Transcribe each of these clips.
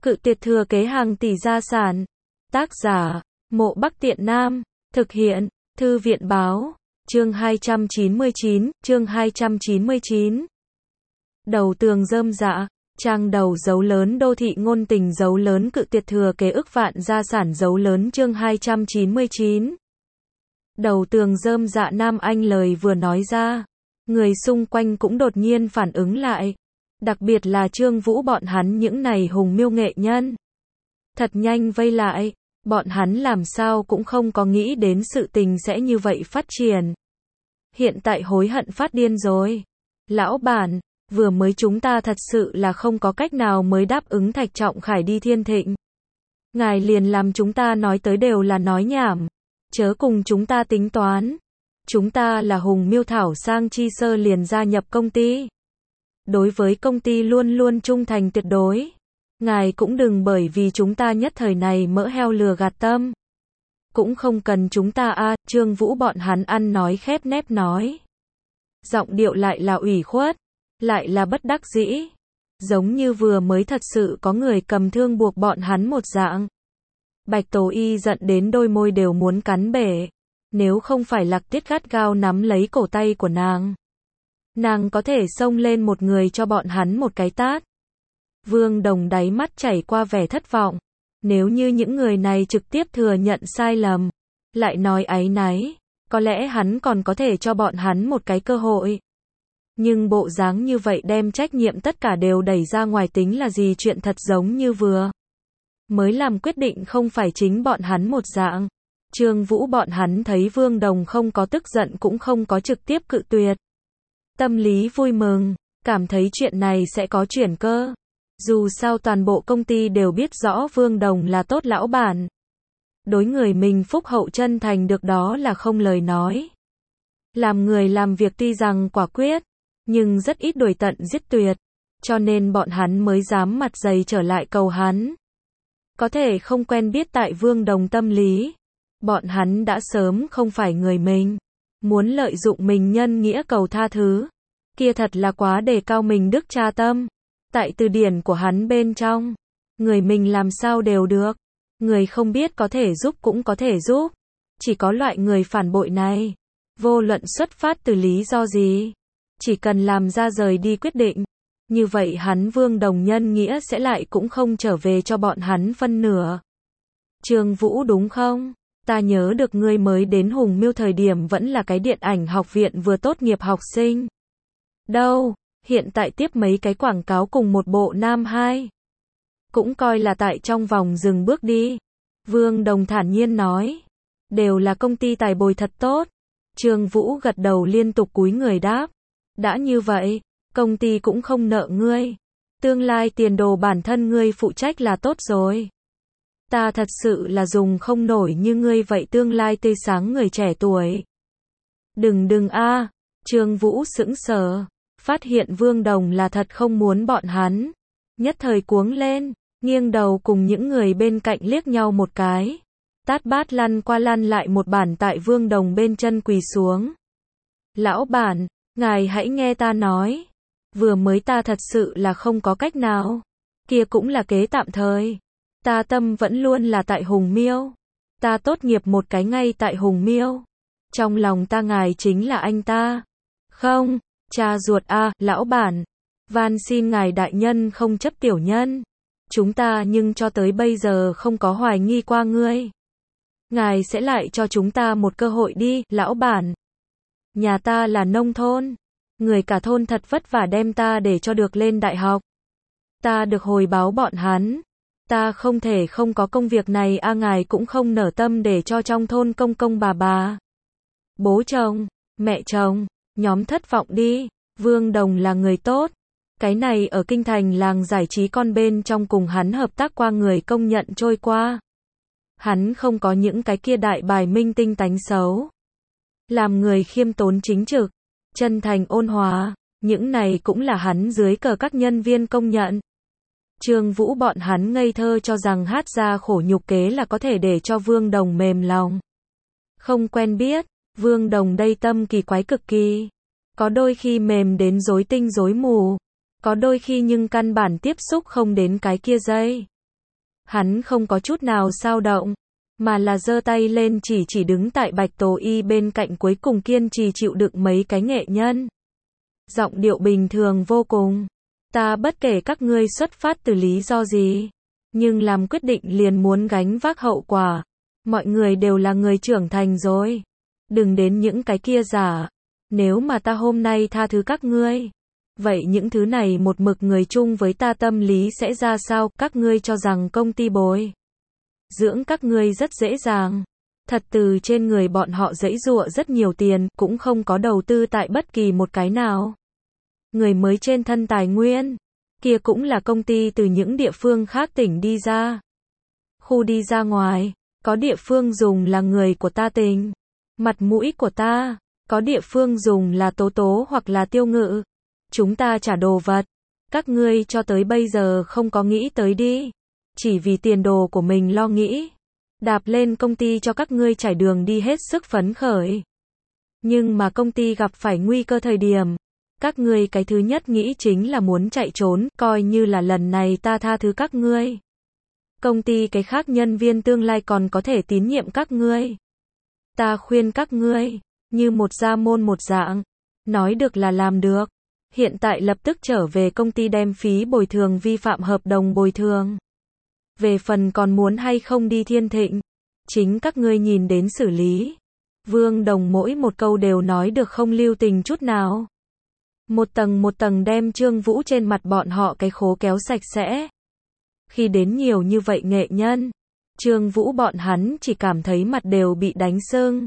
Cự tuyệt thừa kế hàng tỷ gia sản. Tác giả, Mộ Bắc Tiện Nam. Thực hiện, Thư viện báo. Chương 299, chương 299. Đầu tường rơm rạ, trang đầu dấu lớn đô thị ngôn tình dấu lớn cự tuyệt thừa kế ức vạn gia sản dấu lớn chương 299. Đầu tường rơm rạ Nam Anh lời vừa nói ra, người xung quanh cũng đột nhiên phản ứng lại. Đặc biệt là Trương Vũ bọn hắn những này hùng miêu nghệ nhân. Thật nhanh vây lại, bọn hắn làm sao cũng không có nghĩ đến sự tình sẽ như vậy phát triển. Hiện tại hối hận phát điên rồi. Lão bản, vừa mới chúng ta thật sự là không có cách nào mới đáp ứng Thạch Trọng Khải đi Thiên Thịnh. Ngài liền làm chúng ta nói tới đều là nói nhảm. Chớ cùng chúng ta tính toán. Chúng ta là hùng miêu thảo sang chi sơ liền gia nhập công ty. Đối với công ty luôn luôn trung thành tuyệt đối. Ngài cũng đừng bởi vì chúng ta nhất thời này mỡ heo lừa gạt tâm. Cũng không cần chúng ta Trương Vũ bọn hắn ăn nói khép nép nói. Giọng điệu lại là ủy khuất, lại là bất đắc dĩ. Giống như vừa mới thật sự có người cầm thương buộc bọn hắn một dạng. Bạch Tố Y giận đến đôi môi đều muốn cắn bể. Nếu không phải Lạc Tiết gắt gao nắm lấy cổ tay của nàng có thể xông lên một người cho bọn hắn một cái tát. Vương Đồng đáy mắt chảy qua vẻ thất vọng. Nếu như những người này trực tiếp thừa nhận sai lầm, lại nói áy náy, có lẽ hắn còn có thể cho bọn hắn một cái cơ hội. Nhưng bộ dáng như vậy đem trách nhiệm tất cả đều đẩy ra ngoài tính là gì chuyện thật giống như vừa mới làm quyết định không phải chính bọn hắn một dạng. Trương Vũ bọn hắn thấy Vương Đồng không có tức giận cũng không có trực tiếp cự tuyệt. Tâm lý vui mừng, cảm thấy chuyện này sẽ có chuyển cơ. Dù sao toàn bộ công ty đều biết rõ Vương Đồng là tốt lão bản. Đối người mình phúc hậu chân thành được đó là không lời nói. Làm người làm việc tuy rằng quả quyết, nhưng rất ít đuổi tận giết tuyệt. Cho nên bọn hắn mới dám mặt dày trở lại cầu hắn. Có thể không quen biết tại Vương Đồng tâm lý. Bọn hắn đã sớm không phải người mình. Muốn lợi dụng mình nhân nghĩa cầu tha thứ. Kia thật là quá đề cao mình đức cha tâm. Tại từ điển của hắn bên trong, người mình làm sao đều được. Người không biết có thể giúp cũng có thể giúp. Chỉ có loại người phản bội này. Vô luận xuất phát từ lý do gì. Chỉ cần làm ra rời đi quyết định. Như vậy hắn Vương Đồng nhân nghĩa sẽ lại cũng không trở về cho bọn hắn phân nửa. Trương Vũ đúng không? Ta nhớ được ngươi mới đến Hùng Miêu thời điểm vẫn là cái điện ảnh học viện vừa tốt nghiệp học sinh. Đâu, hiện tại tiếp mấy cái quảng cáo cùng một bộ nam hai. Cũng coi là tại trong vòng dừng bước đi. Vương Đồng thản nhiên nói. Đều là công ty tài bồi thật tốt. Trương Vũ gật đầu liên tục cúi người đáp. Đã như vậy, công ty cũng không nợ ngươi. Tương lai tiền đồ bản thân ngươi phụ trách là tốt rồi. Ta thật sự là dùng không nổi như ngươi vậy tương lai tươi sáng người trẻ tuổi. Đừng Trương Vũ sững sờ, phát hiện Vương Đồng là thật không muốn bọn hắn. Nhất thời cuống lên, nghiêng đầu cùng những người bên cạnh liếc nhau một cái. Tát bát lăn qua lăn lại một bản tại Vương Đồng bên chân quỳ xuống. Lão bản, ngài hãy nghe ta nói. Vừa mới ta thật sự là không có cách nào. Kia cũng là kế tạm thời. Ta tâm vẫn luôn là tại Hùng Miêu. Ta tốt nghiệp một cái ngay tại Hùng Miêu. Trong lòng ta ngài chính là anh ta. Không, cha ruột lão bản. Van xin ngài đại nhân không chấp tiểu nhân. Chúng ta nhưng cho tới bây giờ không có hoài nghi qua ngươi. Ngài sẽ lại cho chúng ta một cơ hội đi, lão bản. Nhà ta là nông thôn. Người cả thôn thật vất vả đem ta để cho được lên đại học. Ta được hồi báo bọn hắn. Ta không thể không có công việc này ngài cũng không nở tâm để cho trong thôn công công bà. Bố chồng, mẹ chồng, nhóm thất vọng đi. Vương Đồng là người tốt. Cái này ở kinh thành làng giải trí con bên trong cùng hắn hợp tác qua người công nhận trôi qua. Hắn không có những cái kia đại bài minh tinh tánh xấu. Làm người khiêm tốn chính trực, chân thành ôn hòa, những này cũng là hắn dưới cờ các nhân viên công nhận. Trương Vũ bọn hắn ngây thơ cho rằng hát ra khổ nhục kế là có thể để cho Vương Đồng mềm lòng. Không quen biết, Vương Đồng đây tâm kỳ quái cực kỳ. Có đôi khi mềm đến rối tinh rối mù, có đôi khi nhưng căn bản tiếp xúc không đến cái kia dây. Hắn không có chút nào xao động, mà là giơ tay lên chỉ đứng tại Bạch Tố Y bên cạnh cuối cùng kiên trì chịu đựng mấy cái nghệ nhân. Giọng điệu bình thường vô cùng. Ta bất kể các ngươi xuất phát từ lý do gì, nhưng làm quyết định liền muốn gánh vác hậu quả. Mọi người đều là người trưởng thành rồi. Đừng đến những cái kia giả. Nếu mà ta hôm nay tha thứ các ngươi, vậy những thứ này một mực người chung với ta tâm lý sẽ ra sao? Các ngươi cho rằng công ty bồi dưỡng các ngươi rất dễ dàng. Thật từ trên người bọn họ giãy giụa rất nhiều tiền, cũng không có đầu tư tại bất kỳ một cái nào. Người mới trên thân tài nguyên, kia cũng là công ty từ những địa phương khác tỉnh đi ra. Khu đi ra ngoài, có địa phương dùng là người của ta tình, mặt mũi của ta, có địa phương dùng là Tố Tố hoặc là Tiêu Ngự. Chúng ta trả đồ vật, các ngươi cho tới bây giờ không có nghĩ tới đi. Chỉ vì tiền đồ của mình lo nghĩ. Đạp lên công ty cho các ngươi trải đường đi hết sức phấn khởi. Nhưng mà công ty gặp phải nguy cơ thời điểm, các ngươi cái thứ nhất nghĩ chính là muốn chạy trốn, coi như là lần này ta tha thứ các ngươi. Công ty cái khác nhân viên tương lai còn có thể tín nhiệm các ngươi. Ta khuyên các ngươi, như một gia môn một dạng, nói được là làm được. Hiện tại lập tức trở về công ty đem phí bồi thường vi phạm hợp đồng bồi thường. Về phần còn muốn hay không đi Thiên Thịnh, chính các ngươi nhìn đến xử lý. Vương Đồng mỗi một câu đều nói được không lưu tình chút nào. Một tầng đem Trương Vũ trên mặt bọn họ cái khố kéo sạch sẽ. Khi đến nhiều như vậy nghệ nhân, Trương Vũ bọn hắn chỉ cảm thấy mặt đều bị đánh sưng.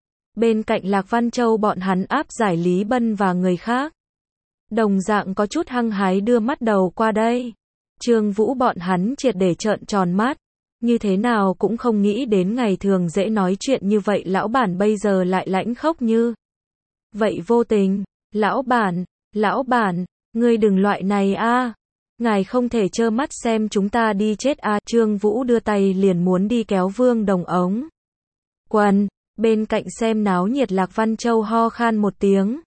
Bên cạnh Lạc Văn Châu bọn hắn áp giải Lý Bân và người khác. Đồng dạng có chút hăng hái đưa mắt đầu qua đây. Trương Vũ bọn hắn triệt để trợn tròn mắt. Như thế nào cũng không nghĩ đến ngày thường dễ nói chuyện như vậy lão bản bây giờ lại lãnh khốc như vậy vô tình. Lão bản, ngươi đừng loại này a. Ngài không thể trơ mắt xem chúng ta đi chết a. Trương Vũ đưa tay liền muốn đi kéo Vương Đồng ống quần. Bên cạnh xem náo nhiệt Lạc Văn Châu ho khan một tiếng.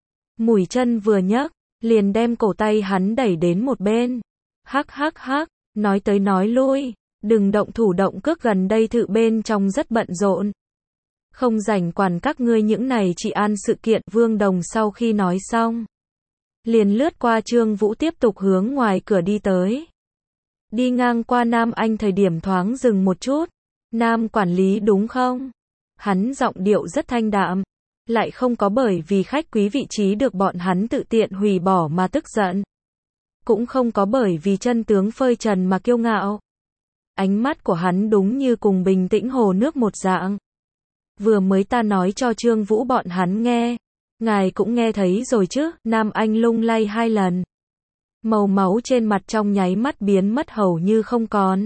Mũi chân vừa nhấc, liền đem cổ tay hắn đẩy đến một bên. Hắc, nói tới nói lui, đừng động thủ động cước, gần đây thự bên trong rất bận rộn. Không rảnh quản các ngươi những này chỉ an sự kiện. Vương Đồng sau khi nói xong, liền lướt qua Trương Vũ tiếp tục hướng ngoài cửa đi tới. Đi ngang qua Nam Anh thời điểm thoáng dừng một chút. Nam quản lý đúng không? Hắn giọng điệu rất thanh đạm, lại không có bởi vì khách quý vị trí được bọn hắn tự tiện hủy bỏ mà tức giận. Cũng không có bởi vì chân tướng phơi trần mà kiêu ngạo. Ánh mắt của hắn đúng như cùng bình tĩnh hồ nước một dạng. Vừa mới ta nói cho Trương Vũ bọn hắn nghe. Ngài cũng nghe thấy rồi chứ. Nam Anh lung lay 2 lần. Màu máu trên mặt trong nháy mắt biến mất hầu như không còn.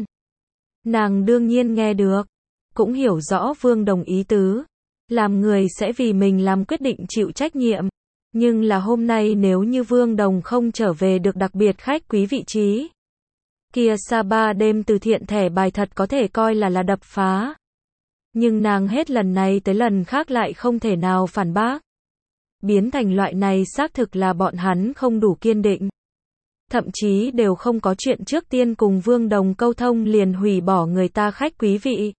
Nàng đương nhiên nghe được. Cũng hiểu rõ Vương Đồng ý tứ. Làm người sẽ vì mình làm quyết định chịu trách nhiệm. Nhưng là hôm nay nếu như Vương Đồng không trở về được đặc biệt khách quý vị trí, kia Sapa đêm từ thiện thẻ bài thật có thể coi là đập phá. Nhưng nàng hết lần này tới lần khác lại không thể nào phản bác. Biến thành loại này xác thực là bọn hắn không đủ kiên định. Thậm chí đều không có chuyện trước tiên cùng Vương Đồng câu thông liền hủy bỏ người ta khách quý vị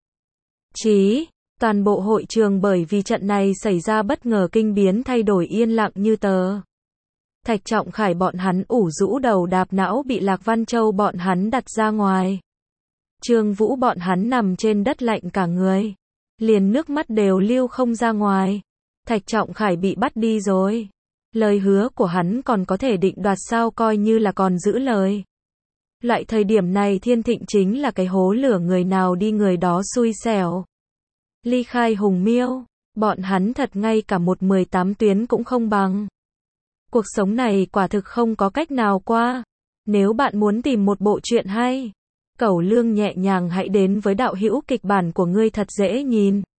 trí. Toàn bộ hội trường bởi vì trận này xảy ra bất ngờ kinh biến thay đổi yên lặng như tờ. Thạch Trọng Khải bọn hắn ủ rũ đầu đạp não bị Lạc Văn Châu bọn hắn đặt ra ngoài. Trương Vũ bọn hắn nằm trên đất lạnh cả người. Liền nước mắt đều lưu không ra ngoài. Thạch Trọng Khải bị bắt đi rồi. Lời hứa của hắn còn có thể định đoạt sao, coi như là còn giữ lời. Loại thời điểm này Thiên Thịnh chính là cái hố lửa, người nào đi người đó xui xẻo. Ly khai Hùng Miêu, bọn hắn thật ngay cả một 18 tuyến cũng không bằng. Cuộc sống này quả thực không có cách nào qua. Nếu bạn muốn tìm một bộ truyện hay, Cẩu Lương nhẹ nhàng hãy đến với đạo hữu kịch bản của ngươi thật dễ nhìn.